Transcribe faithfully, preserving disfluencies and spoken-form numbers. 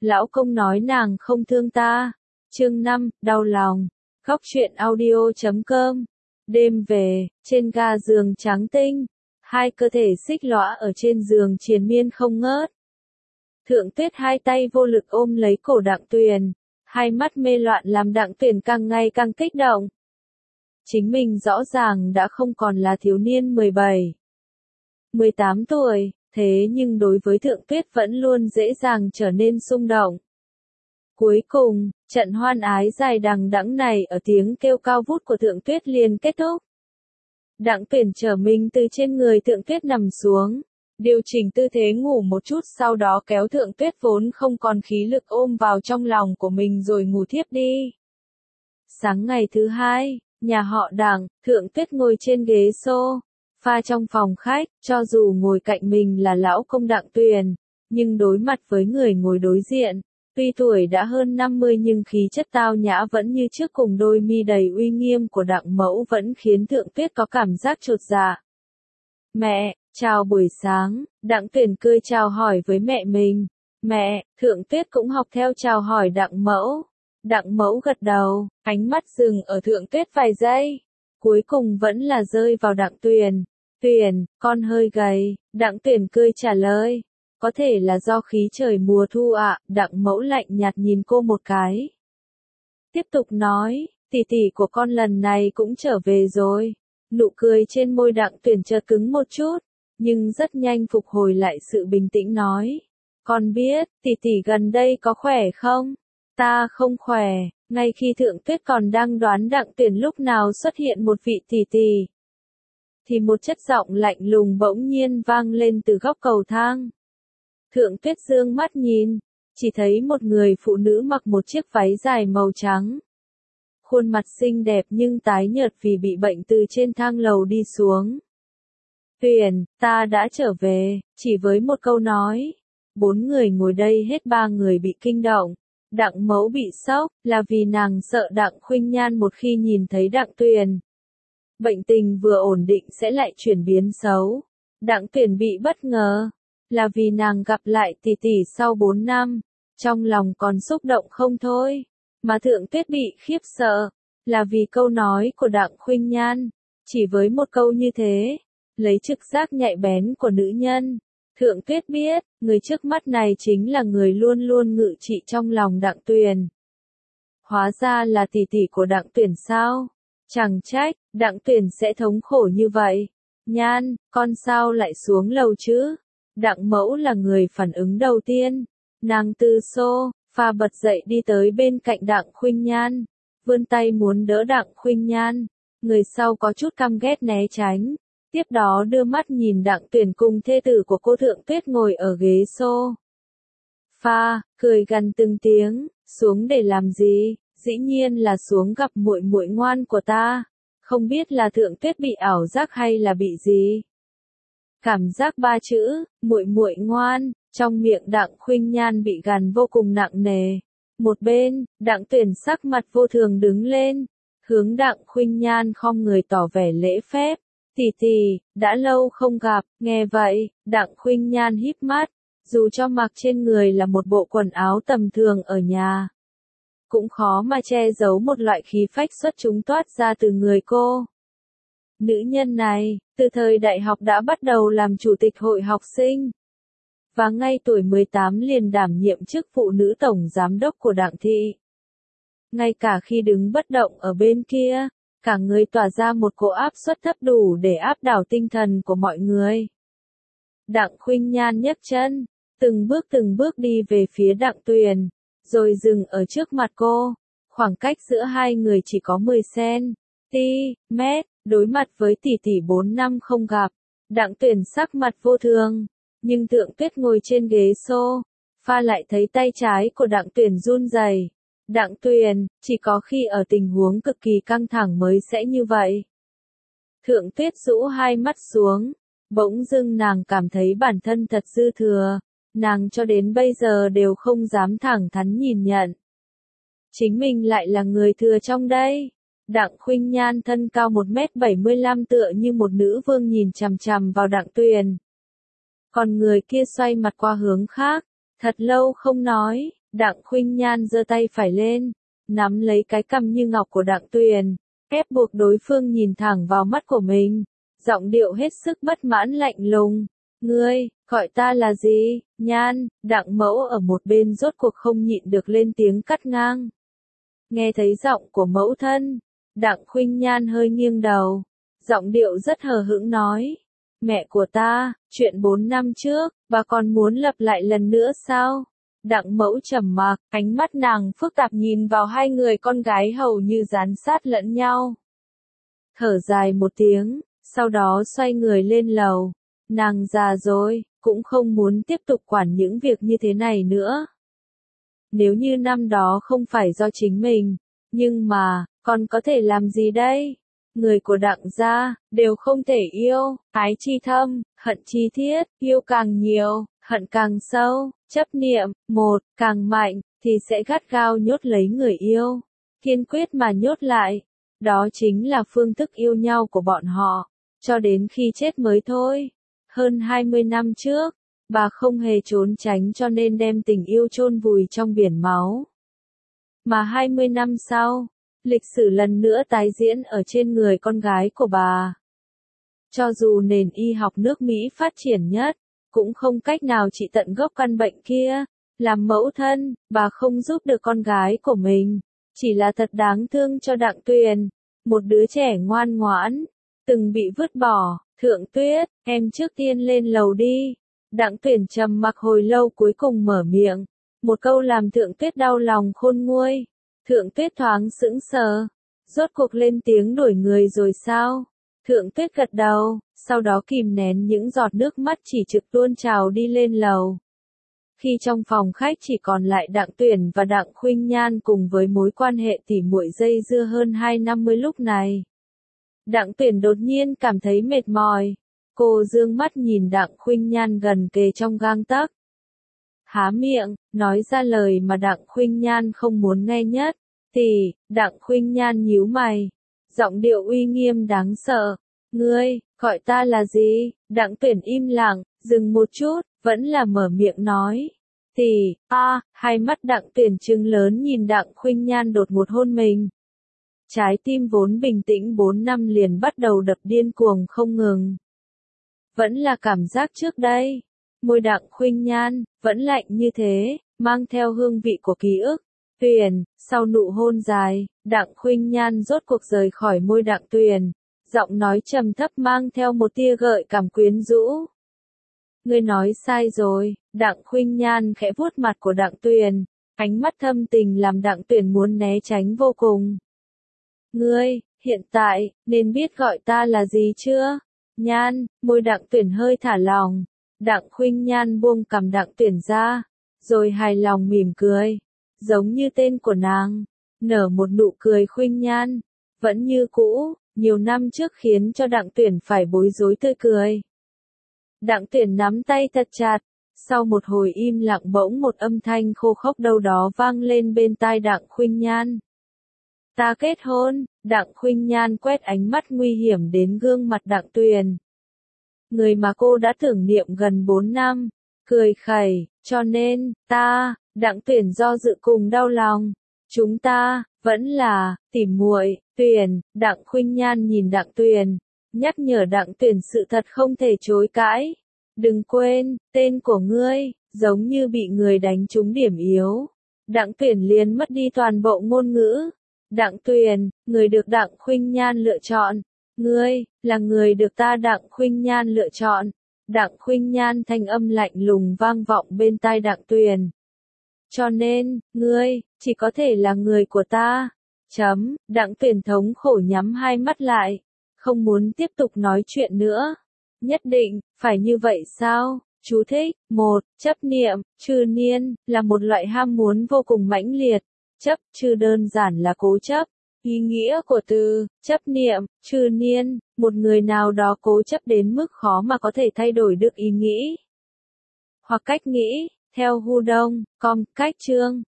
Lão công nói nàng không thương ta. Chương năm, đau lòng. Góc truyện audio chấm com. Đêm về, trên ga giường trắng tinh, hai cơ thể xích lõa ở trên giường triền miên không ngớt. Thượng Tuyết hai tay vô lực ôm lấy cổ Đặng Tuyền, hai mắt mê loạn làm Đặng Tuyền càng ngày càng kích động. Chính mình rõ ràng đã không còn là thiếu niên mười bảy, mười tám tuổi, thế nhưng đối với Thượng Tuyết vẫn luôn dễ dàng trở nên xung động. Cuối cùng, trận hoan ái dài đằng đẵng này ở tiếng kêu cao vút của Thượng Tuyết liền kết thúc. Đặng Tuyền trở mình từ trên người Thượng Tuyết nằm xuống, điều chỉnh tư thế ngủ một chút, sau đó kéo Thượng Tuyết vốn không còn khí lực ôm vào trong lòng của mình rồi ngủ thiếp đi. Sáng ngày thứ hai, nhà họ Đặng, Thượng Tuyết ngồi trên ghế sofa trong phòng khách, cho dù ngồi cạnh mình là lão công Đặng Tuyền, nhưng đối mặt với người ngồi đối diện, tuy tuổi đã hơn năm mươi nhưng khí chất tao nhã vẫn như trước, cùng đôi mi đầy uy nghiêm của Đặng mẫu vẫn khiến Thượng Tuyết có cảm giác chột dạ. Mẹ, chào buổi sáng, Đặng Tuyền cười chào hỏi với mẹ mình. Mẹ, Thượng Tuyết cũng học theo chào hỏi Đặng mẫu. Đặng mẫu gật đầu, ánh mắt dừng ở Thượng Tuyết vài giây, cuối cùng vẫn là rơi vào Đặng Tuyền. Tuyền, con hơi gầy. Đặng Tuyền cười trả lời. Có thể là do khí trời mùa thu ạ. À. Đặng mẫu lạnh nhạt nhìn cô một cái. Tiếp tục nói, tỷ tỷ của con lần này cũng trở về rồi. Nụ cười trên môi Đặng Tuyền chợt cứng một chút, nhưng rất nhanh phục hồi lại sự bình tĩnh nói. Con biết, tỷ tỷ gần đây có khỏe không? Ta không khỏe. Ngay khi Thượng Tuyết còn đang đoán Đặng Tuyền lúc nào xuất hiện một vị tỷ tỷ, thì một chất giọng lạnh lùng bỗng nhiên vang lên từ góc cầu thang. Thượng Tuyết dương mắt nhìn, chỉ thấy một người phụ nữ mặc một chiếc váy dài màu trắng. Khuôn mặt xinh đẹp nhưng tái nhợt vì bị bệnh, từ trên thang lầu đi xuống. Tuyền, ta đã trở về. Chỉ với một câu nói, bốn người ngồi đây hết ba người bị kinh động. Đặng mẫu bị sốc, là vì nàng sợ Đặng Khuynh Nhan một khi nhìn thấy Đặng Tuyền, bệnh tình vừa ổn định sẽ lại chuyển biến xấu. Đặng Tuyền bị bất ngờ, là vì nàng gặp lại tỷ tỷ sau bốn năm, trong lòng còn xúc động không thôi. Mà Thượng Tuyết bị khiếp sợ, là vì câu nói của Đặng Khuynh Nhan. Chỉ với một câu như thế, lấy trực giác nhạy bén của nữ nhân, Thượng Tuyết biết, người trước mắt này chính là người luôn luôn ngự trị trong lòng Đặng Tuyền. Hóa ra là tỷ tỷ của Đặng Tuyền sao? Chẳng trách, Đặng Tuyền sẽ thống khổ như vậy. Nhan, con sao lại xuống lầu chứ? Đặng mẫu là người phản ứng đầu tiên. Nàng từ sofa bật dậy đi tới bên cạnh Đặng Khuynh Nhan, vươn tay muốn đỡ Đặng Khuynh Nhan. Người sau có chút căm ghét né tránh, tiếp đó đưa mắt nhìn Đặng Tuyền cùng thê tử của cô Thượng Tuyết ngồi ở ghế sofa, cười gằn từng tiếng. Xuống để làm gì? Dĩ nhiên là xuống gặp muội muội ngoan của ta. Không biết là Thượng Tuyết bị ảo giác hay là bị gì? Cảm giác ba chữ, muội muội ngoan, trong miệng Đặng Khuynh Nhan bị gằn vô cùng nặng nề. Một bên, Đặng Tuyền sắc mặt vô thường đứng lên, hướng Đặng Khuynh Nhan khom người tỏ vẻ lễ phép. Tỷ tỷ, đã lâu không gặp. Nghe vậy, Đặng Khuynh Nhan híp mắt, dù cho mặc trên người là một bộ quần áo tầm thường ở nhà, cũng khó mà che giấu một loại khí phách xuất chúng toát ra từ người cô. Nữ nhân này, từ thời đại học đã bắt đầu làm chủ tịch hội học sinh, và ngay tuổi mười tám liền đảm nhiệm chức phụ nữ tổng giám đốc của Đặng thị. Ngay cả khi đứng bất động ở bên kia, cả người tỏa ra một cỗ áp suất thấp đủ để áp đảo tinh thần của mọi người. Đặng Khuynh Nhan nhấc chân, từng bước từng bước đi về phía Đặng Tuyền, rồi dừng ở trước mặt cô. Khoảng cách giữa hai người chỉ có mười xăng-ti-mét, đối mặt với tỷ tỷ bốn năm không gặp. Đặng Tuyền sắc mặt vô thường, nhưng Thượng Tuyết ngồi trên ghế sofa lại thấy tay trái của Đặng Tuyền run rẩy. Đặng Tuyền, chỉ có khi ở tình huống cực kỳ căng thẳng mới sẽ như vậy. Thượng Tuyết rũ hai mắt xuống, bỗng dưng nàng cảm thấy bản thân thật dư thừa, nàng cho đến bây giờ đều không dám thẳng thắn nhìn nhận. Chính mình lại là người thừa trong đây. Đặng Khuynh Nhan thân cao một mét bảy mươi lăm tựa như một nữ vương nhìn chằm chằm vào Đặng Tuyền. Còn người kia xoay mặt qua hướng khác, thật lâu không nói, Đặng Khuynh Nhan giơ tay phải lên, nắm lấy cái cằm như ngọc của Đặng Tuyền, ép buộc đối phương nhìn thẳng vào mắt của mình, giọng điệu hết sức bất mãn lạnh lùng. Ngươi, gọi ta là gì? Nhan, Đặng Mẫu ở một bên rốt cuộc không nhịn được lên tiếng cắt ngang. Nghe thấy giọng của mẫu thân, Đặng Khuynh Nhan hơi nghiêng đầu, giọng điệu rất hờ hững nói. Mẹ của ta, chuyện bốn năm trước, bà còn muốn lặp lại lần nữa sao? Đặng Mẫu trầm mặc, ánh mắt nàng phức tạp nhìn vào hai người con gái hầu như dán sát lẫn nhau. Thở dài một tiếng, sau đó xoay người lên lầu. Nàng già rồi, cũng không muốn tiếp tục quản những việc như thế này nữa. Nếu như năm đó không phải do chính mình, nhưng mà, còn có thể làm gì đây? Người của Đặng gia, đều không thể yêu, ái chi thâm, hận chi thiết, yêu càng nhiều, hận càng sâu, chấp niệm, một, càng mạnh, thì sẽ gắt gao nhốt lấy người yêu, kiên quyết mà nhốt lại. Đó chính là phương thức yêu nhau của bọn họ, cho đến khi chết mới thôi. Hơn hai mươi năm trước, bà không hề trốn tránh cho nên đem tình yêu chôn vùi trong biển máu. Mà hai mươi năm sau, lịch sử lần nữa tái diễn ở trên người con gái của bà. Cho dù nền y học nước Mỹ phát triển nhất, cũng không cách nào trị tận gốc căn bệnh kia. Làm mẫu thân, bà không giúp được con gái của mình, chỉ là thật đáng thương cho Đặng Tuyền, một đứa trẻ ngoan ngoãn, từng bị vứt bỏ. Thượng Tuyết, em trước tiên lên lầu đi. Đặng Tuyền trầm mặc hồi lâu cuối cùng mở miệng, một câu làm Thượng Tuyết đau lòng khôn nguôi. Thượng Tuyết thoáng sững sờ, rốt cuộc lên tiếng đuổi người rồi sao? Thượng Tuyết gật đầu, sau đó kìm nén những giọt nước mắt chỉ trực tuôn trào đi lên lầu. Khi trong phòng khách chỉ còn lại Đặng Tuyền và Đặng Khuynh Nhan cùng với mối quan hệ tỉ muội dây dưa hơn hai năm mươi lúc này. Đặng Tuyền đột nhiên cảm thấy mệt mỏi. Cô dương mắt nhìn Đặng Khuynh Nhan gần kề trong gang tấc. Há miệng, nói ra lời mà Đặng Khuynh Nhan không muốn nghe nhất. Thì, Đặng Khuynh Nhan nhíu mày. Giọng điệu uy nghiêm đáng sợ. Ngươi, gọi ta là gì? Đặng Tuyền im lặng, dừng một chút, vẫn là mở miệng nói. Thì, a, à, hai mắt Đặng Tuyền trừng lớn nhìn Đặng Khuynh Nhan đột ngột hôn mình. Trái tim vốn bình tĩnh bốn năm liền bắt đầu đập điên cuồng không ngừng. Vẫn là cảm giác trước đây. Môi Đặng Khuynh Nhan, vẫn lạnh như thế, mang theo hương vị của ký ức. Tuyền, sau nụ hôn dài, Đặng Khuynh Nhan rốt cuộc rời khỏi môi Đặng Tuyền. Giọng nói trầm thấp mang theo một tia gợi cảm quyến rũ. Ngươi nói sai rồi, Đặng Khuynh Nhan khẽ vuốt mặt của Đặng Tuyền. Ánh mắt thâm tình làm Đặng Tuyền muốn né tránh vô cùng. Ngươi, hiện tại, nên biết gọi ta là gì chưa? Nhan, môi Đặng Tuyền hơi thả lỏng. Đặng Khuynh Nhan buông cằm Đặng Tuyền ra, rồi hài lòng mỉm cười. Giống như tên của nàng, nở một nụ cười Khuynh Nhan. Vẫn như cũ, nhiều năm trước khiến cho Đặng Tuyền phải bối rối tươi cười. Đặng Tuyền nắm tay thật chặt. Sau một hồi im lặng bỗng một âm thanh khô khốc đâu đó vang lên bên tai Đặng Khuynh Nhan. Ta kết hôn. Đặng Khuynh Nhan quét ánh mắt nguy hiểm đến gương mặt Đặng Tuyền. Người mà cô đã tưởng niệm gần bốn năm, cười khẩy, cho nên, ta, Đặng Tuyền do dự cùng đau lòng. Chúng ta, vẫn là, tỉ muội. Tuyền, Đặng Khuynh Nhan nhìn Đặng Tuyền, nhắc nhở Đặng Tuyền sự thật không thể chối cãi. Đừng quên, tên của ngươi, giống như bị người đánh trúng điểm yếu. Đặng Tuyền liền mất đi toàn bộ ngôn ngữ. Đặng Tuyền, người được Đặng Khuynh Nhan lựa chọn. Ngươi, là người được ta Đặng Khuynh Nhan lựa chọn. Đặng Khuynh Nhan thanh âm lạnh lùng vang vọng bên tai Đặng Tuyền. Cho nên, ngươi, chỉ có thể là người của ta. Chấm, Đặng Tuyền thống khổ nhắm hai mắt lại. Không muốn tiếp tục nói chuyện nữa. Nhất định, phải như vậy sao? Chú thích, một, chấp niệm, trừ niên, là một loại ham muốn vô cùng mãnh liệt. Chấp, trừ đơn giản là cố chấp. Ý nghĩa của từ, chấp niệm, trừ niên, một người nào đó cố chấp đến mức khó mà có thể thay đổi được ý nghĩ. Hoặc cách nghĩ, theo Hu Đông, com, cách chương.